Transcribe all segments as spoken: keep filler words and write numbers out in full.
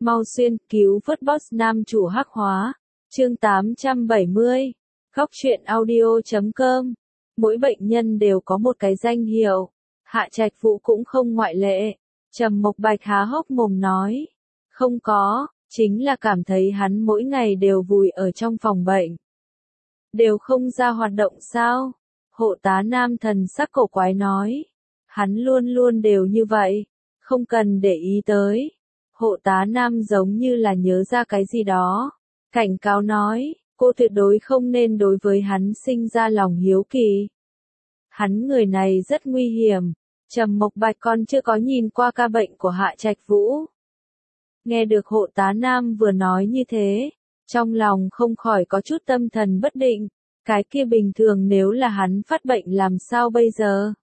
Mau xuyên cứu vớt boss nam chủ hắc hóa. Chương tám trăm bảy mươi. Góc truyện audio chấm com. Mỗi bệnh nhân đều có một cái danh hiệu. Hạ Trạch Vũ cũng không ngoại lệ. Trầm Mộc Bạch há hốc mồm nói. Không có, chính là cảm thấy hắn mỗi ngày đều vùi ở trong phòng bệnh. Đều không ra hoạt động sao? Hộ tá nam thần sắc cổ quái nói. Hắn luôn luôn đều như vậy, không cần để ý tới. Hộ tá nam giống như là nhớ ra cái gì đó. Cảnh cáo nói, cô tuyệt đối không nên đối với hắn sinh ra lòng hiếu kỳ. Hắn người này rất nguy hiểm. Trầm Mộc Bạch còn chưa có nhìn qua ca bệnh của Hạ Trạch Vũ. Nghe được hộ tá nam vừa nói như thế, trong lòng không khỏi có chút tâm thần bất định. Cái kia bình thường nếu là hắn phát bệnh làm sao bây giờ?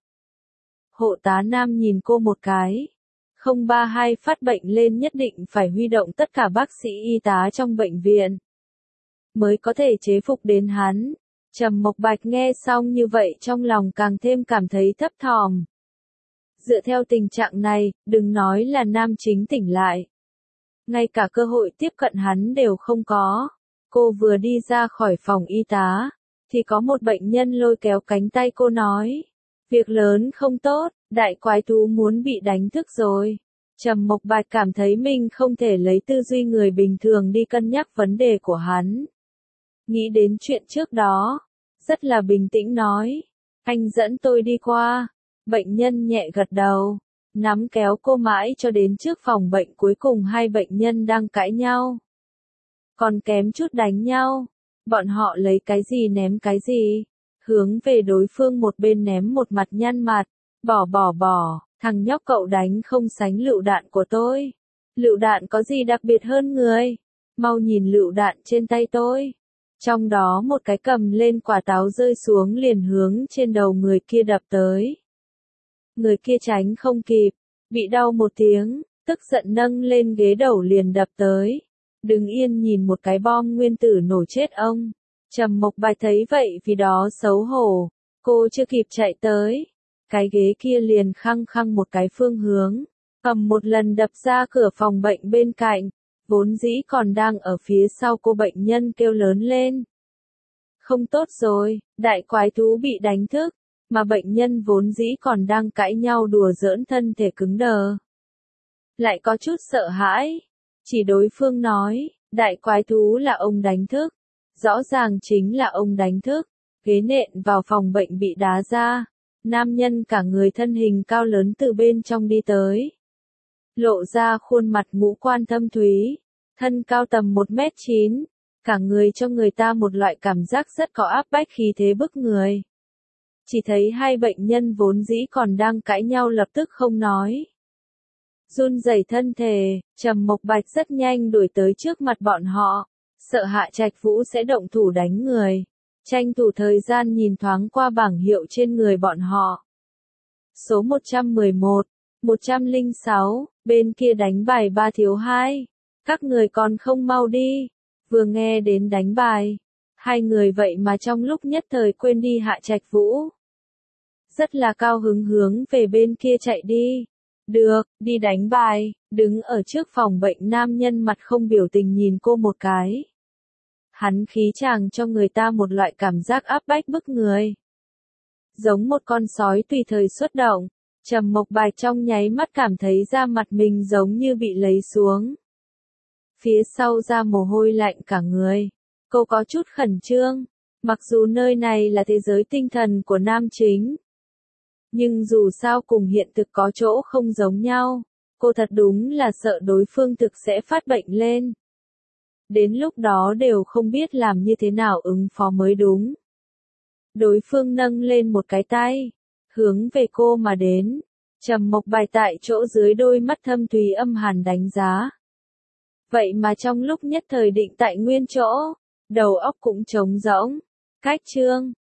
Hộ tá nam nhìn cô một cái. không ba hai phát bệnh lên nhất định phải huy động tất cả bác sĩ y tá trong bệnh viện. Mới có thể chế phục đến hắn. Trầm Mộc Bạch nghe xong như vậy trong lòng càng thêm cảm thấy thấp thỏm. Dựa theo tình trạng này, đừng nói là nam chính tỉnh lại. Ngay cả cơ hội tiếp cận hắn đều không có. Cô vừa đi ra khỏi phòng y tá, thì có một bệnh nhân lôi kéo cánh tay cô nói. Việc lớn không tốt, đại quái thú muốn bị đánh thức rồi. Trầm Mộc Bạch cảm thấy mình không thể lấy tư duy người bình thường đi cân nhắc vấn đề của hắn. Nghĩ đến chuyện trước đó, rất là bình tĩnh nói. Anh dẫn tôi đi qua. Bệnh nhân nhẹ gật đầu, nắm kéo cô mãi cho đến trước phòng bệnh, cuối cùng hai bệnh nhân đang cãi nhau. Còn kém chút đánh nhau. Bọn họ lấy cái gì ném cái gì. Hướng về đối phương một bên ném một mặt nhăn mặt. Bỏ bỏ bỏ, thằng nhóc cậu đánh không sánh lựu đạn của tôi. Lựu đạn có gì đặc biệt hơn người? Mau nhìn lựu đạn trên tay tôi. Trong đó một cái cầm lên quả táo rơi xuống liền hướng trên đầu người kia đập tới. Người kia tránh không kịp, bị đau một tiếng, tức giận nâng lên ghế đầu liền đập tới. Đứng yên nhìn một cái bom nguyên tử nổ chết ông. Trầm Mộc Bạch thấy vậy vì đó xấu hổ, cô chưa kịp chạy tới. Cái ghế kia liền khăng khăng một cái phương hướng, cầm một lần đập ra cửa phòng bệnh bên cạnh, vốn dĩ còn đang ở phía sau cô bệnh nhân kêu lớn lên. Không tốt rồi, đại quái thú bị đánh thức, mà bệnh nhân vốn dĩ còn đang cãi nhau đùa giỡn thân thể cứng đờ. Lại có chút sợ hãi, chỉ đối phương nói, đại quái thú là ông đánh thức. Rõ ràng chính là ông đánh thức, ghế nện vào phòng bệnh bị đá ra. Nam nhân cả người thân hình cao lớn từ bên trong đi tới. Lộ ra khuôn mặt ngũ quan thâm thúy, thân cao tầm một mét chín, cả người cho người ta một loại cảm giác rất có áp bách khí thế bức người. Chỉ thấy hai bệnh nhân vốn dĩ còn đang cãi nhau lập tức không nói. Run rẩy thân thể, Trầm Mộc Bạch rất nhanh đuổi tới trước mặt bọn họ. Sợ Hạ Trạch Vũ sẽ động thủ đánh người. Tranh thủ thời gian nhìn thoáng qua bảng hiệu trên người bọn họ. Số một trăm mười một, một trăm lẻ sáu, bên kia đánh bài ba thiếu hai. Các người còn không mau đi. Vừa nghe đến đánh bài, hai người vậy mà trong lúc nhất thời quên đi Hạ Trạch Vũ. Rất là cao hứng hướng về bên kia chạy đi. Được, đi đánh bài. Đứng ở trước phòng bệnh nam nhân mặt không biểu tình nhìn cô một cái. Hắn khí chàng cho người ta một loại cảm giác áp bách bức người. Giống một con sói tùy thời xuất động. Trầm Mộc Bạch trong nháy mắt cảm thấy da mặt mình giống như bị lấy xuống. Phía sau ra mồ hôi lạnh cả người. Cô có chút khẩn trương. Mặc dù nơi này là thế giới tinh thần của nam chính. Nhưng dù sao cùng hiện thực có chỗ không giống nhau. Cô thật đúng là sợ đối phương thực sẽ phát bệnh lên. Đến lúc đó đều không biết làm như thế nào ứng phó mới đúng. Đối phương nâng lên một cái tay, hướng về cô mà đến. Trầm Mộc Bạch tại chỗ dưới đôi mắt thâm thúy âm hàn đánh giá. Vậy mà trong lúc nhất thời định tại nguyên chỗ, đầu óc cũng trống rỗng. Cách chương,